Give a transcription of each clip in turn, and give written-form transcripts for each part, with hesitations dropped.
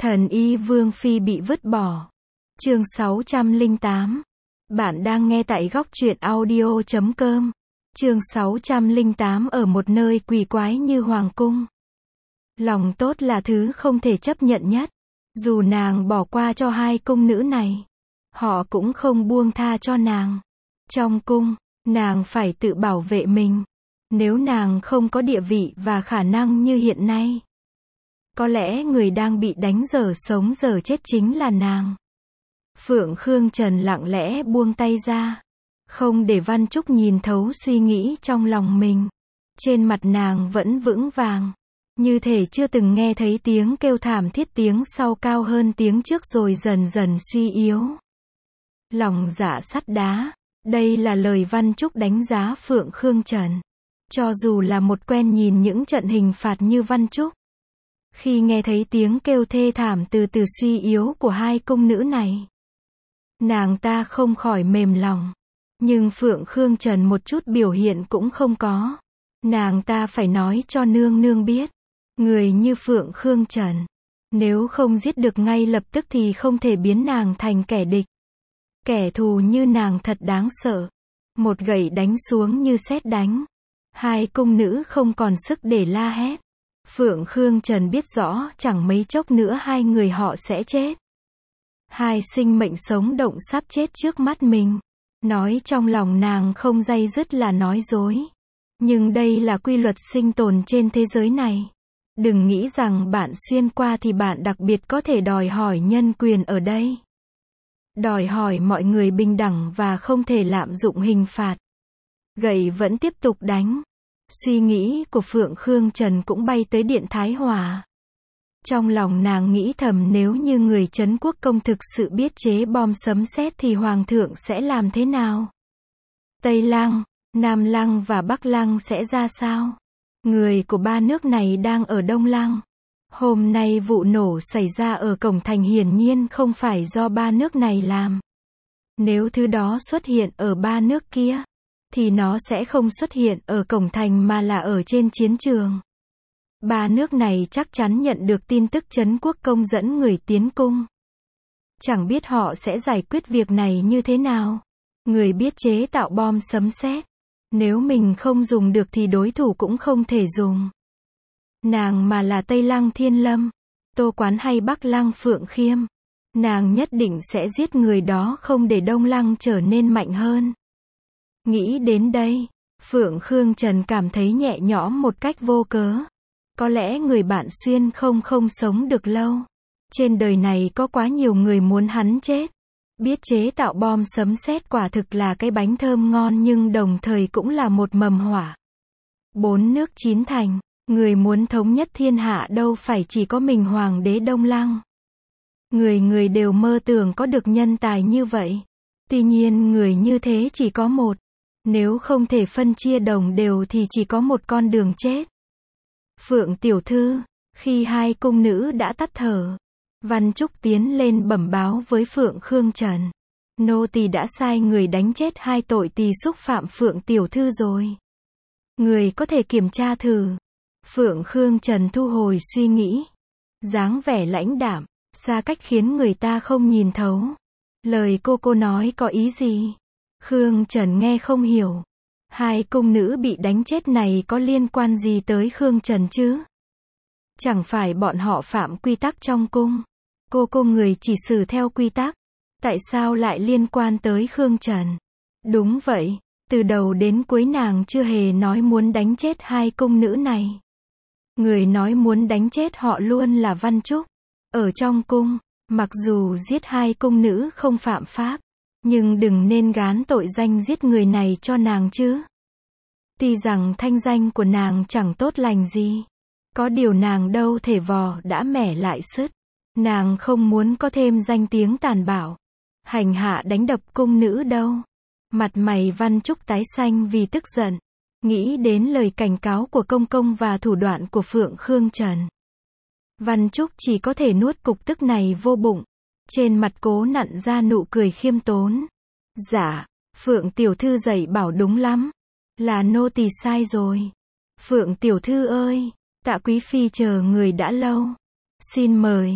Thần y Vương Phi bị vứt bỏ. Chương 608. Bạn đang nghe tại góc truyện audio.com. Chương 608. Ở một nơi quỷ quái như hoàng cung. Lòng tốt là thứ không thể chấp nhận nhất. Dù nàng bỏ qua cho hai cung nữ này, họ cũng không buông tha cho nàng. Trong cung, nàng phải tự bảo vệ mình. Nếu nàng không có địa vị và khả năng như hiện nay, có lẽ người đang bị đánh dở sống dở chết chính là nàng. Phượng Khương Trần lặng lẽ buông tay ra, không để Văn Trúc nhìn thấu suy nghĩ trong lòng mình. Trên mặt nàng vẫn vững vàng, như thể chưa từng nghe thấy tiếng kêu thảm thiết, tiếng sau cao hơn tiếng trước rồi dần dần suy yếu. Lòng dạ sắt đá, đây là lời Văn Trúc đánh giá Phượng Khương Trần. Cho dù là một quen nhìn những trận hình phạt như Văn Trúc, khi nghe thấy tiếng kêu thê thảm từ từ suy yếu của hai cung nữ này, nàng ta không khỏi mềm lòng. Nhưng Phượng Khương Trần một chút biểu hiện cũng không có. Nàng ta phải nói cho nương nương biết, người như Phượng Khương Trần, nếu không giết được ngay lập tức thì không thể biến nàng thành kẻ địch. Kẻ thù như nàng thật đáng sợ. Một gậy đánh xuống như sét đánh. Hai cung nữ không còn sức để la hét. Phượng Khương Trần biết rõ chẳng mấy chốc nữa hai người họ sẽ chết. Hai sinh mệnh sống động sắp chết trước mắt mình. Nói trong lòng nàng không day dứt là nói dối. Nhưng đây là quy luật sinh tồn trên thế giới này. Đừng nghĩ rằng bạn xuyên qua thì bạn đặc biệt có thể đòi hỏi nhân quyền ở đây. Đòi hỏi mọi người bình đẳng và không thể lạm dụng hình phạt. Gậy vẫn tiếp tục đánh. Suy nghĩ của Phượng Khương Trần cũng bay tới Điện Thái Hòa. Trong lòng nàng nghĩ thầm, nếu như người Trấn Quốc Công thực sự biết chế bom sấm sét thì Hoàng thượng sẽ làm thế nào? Tây Lăng, Nam Lăng và Bắc Lăng sẽ ra sao? Người của ba nước này đang ở Đông Lăng. Hôm nay vụ nổ xảy ra ở cổng thành hiển nhiên không phải do ba nước này làm. Nếu thứ đó xuất hiện ở ba nước kia, thì nó sẽ không xuất hiện ở cổng thành mà là ở trên chiến trường. Ba nước này chắc chắn nhận được tin tức Trấn Quốc Công dẫn người tiến cung. Chẳng biết họ sẽ giải quyết việc này như thế nào. Người biết chế tạo bom sấm sét, nếu mình không dùng được thì đối thủ cũng không thể dùng. Nàng mà là Tây Lăng Thiên Lâm, Tô Quán hay Bắc Lăng Phượng Khiêm, nàng nhất định sẽ giết người đó, không để Đông Lăng trở nên mạnh hơn. Nghĩ đến đây, Phượng Khương Trần cảm thấy nhẹ nhõm một cách vô cớ. Có lẽ người bạn xuyên không sống được lâu. Trên đời này có quá nhiều người muốn hắn chết. Biết chế tạo bom sấm sét quả thực là cái bánh thơm ngon, nhưng đồng thời cũng là một mầm họa. Bốn nước chín thành, người muốn thống nhất thiên hạ đâu phải chỉ có mình Hoàng đế Đông Lăng. Người đều mơ tưởng có được nhân tài như vậy. Tuy nhiên người như thế chỉ có một. Nếu không thể phân chia đồng đều thì chỉ có một con đường chết. Phượng tiểu thư, khi hai cung nữ đã tắt thở, Văn Trúc tiến lên bẩm báo với Phượng Khương Trần. Nô tỳ đã sai người đánh chết hai tội tỳ xúc phạm Phượng tiểu thư rồi. Người có thể kiểm tra thử. Phượng Khương Trần thu hồi suy nghĩ. Dáng vẻ lãnh đạm, xa cách khiến người ta không nhìn thấu. Lời cô nói có ý gì? Khương Trần nghe không hiểu. Hai cung nữ bị đánh chết này có liên quan gì tới Khương Trần chứ? Chẳng phải bọn họ phạm quy tắc trong cung. Cô người chỉ xử theo quy tắc. Tại sao lại liên quan tới Khương Trần? Đúng vậy, từ đầu đến cuối nàng chưa hề nói muốn đánh chết hai cung nữ này. Người nói muốn đánh chết họ luôn là Văn Trúc. Ở trong cung, mặc dù giết hai cung nữ không phạm pháp, nhưng đừng nên gán tội danh giết người này cho nàng chứ. Tuy rằng thanh danh của nàng chẳng tốt lành gì, có điều nàng đâu thể vò đã mẻ lại sứt. Nàng không muốn có thêm danh tiếng tàn bạo, hành hạ đánh đập cung nữ đâu. Mặt mày Văn Trúc tái xanh vì tức giận, nghĩ đến lời cảnh cáo của công công và thủ đoạn của Phượng Khương Trần. Văn Trúc chỉ có thể nuốt cục tức này vô bụng. Trên mặt cố nặn ra nụ cười khiêm tốn. Dạ, Phượng tiểu thư dạy bảo đúng lắm. Là nô tỳ sai rồi. Phượng tiểu thư ơi, Tạ quý phi chờ người đã lâu. Xin mời.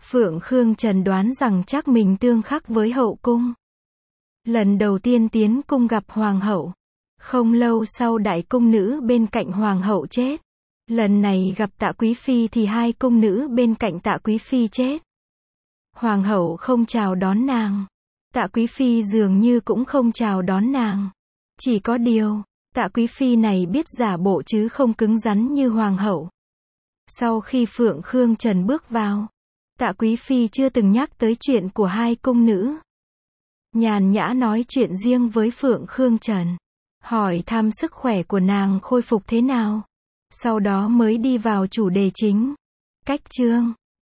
Phượng Khương Trần đoán rằng chắc mình tương khắc với hậu cung. Lần đầu tiên tiến cung gặp hoàng hậu. Không lâu sau đại cung nữ bên cạnh hoàng hậu chết. Lần này gặp Tạ Quý Phi thì hai cung nữ bên cạnh Tạ Quý Phi chết. Hoàng hậu không chào đón nàng. Tạ Quý Phi dường như cũng không chào đón nàng. Chỉ có điều, Tạ Quý Phi này biết giả bộ chứ không cứng rắn như hoàng hậu. Sau khi Phượng Khương Trần bước vào, Tạ Quý Phi chưa từng nhắc tới chuyện của hai cung nữ. Nhàn nhã nói chuyện riêng với Phượng Khương Trần. Hỏi thăm sức khỏe của nàng khôi phục thế nào. Sau đó mới đi vào chủ đề chính. Cách chương